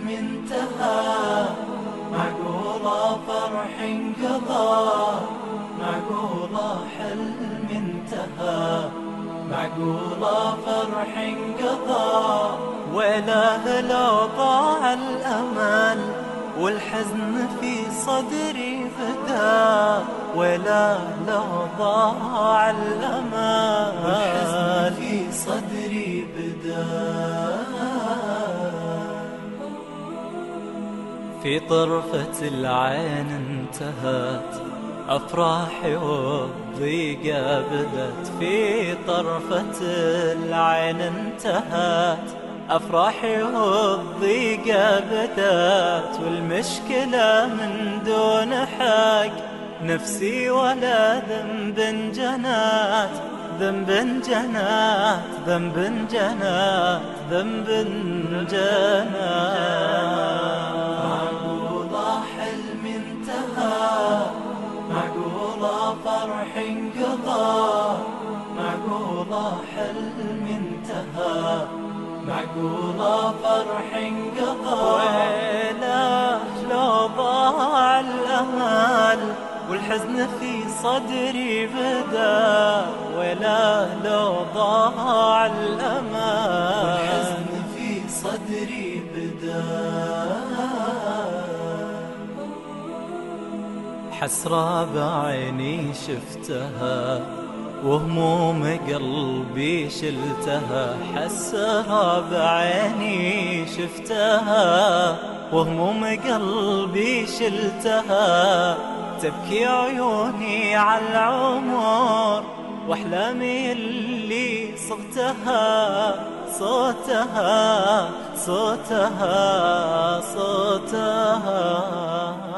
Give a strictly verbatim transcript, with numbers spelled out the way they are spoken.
انتهى، معقولة فرح انقضى، معقولة حلم انتهى، معقولة فرح انقضى. وإله لو ضاع الأمل والحزن في صدري بدا، ولا لو ضاع الأمل والحزن في صدري بدا. في طرفة العين انتهت أفراحي والضيقة بدت، في طرفة العين انتهت أفراحي والضيقة بدت، والمشكلة من دون حق نفسي ولا ذنب جنات، ذنب جنات ذنب جنات ذنب جنات. معقولة حلم انتهى، معقولة فرح انقضى، معقولة حلم انتهى، معقولة فرح انقضى. ويله لو ضاع الأمل والحزن في صدري بدا، ويله لو ضاع الأمل والحزن في صدري بدا. حسرة بعيني شفتها وهموم قلبي شلتها، حسرة بعيني شفتها وهموم قلبي شلتها، تبكي عيوني على العمر واحلامي اللي صغتها، صوتها صوتها صوتها.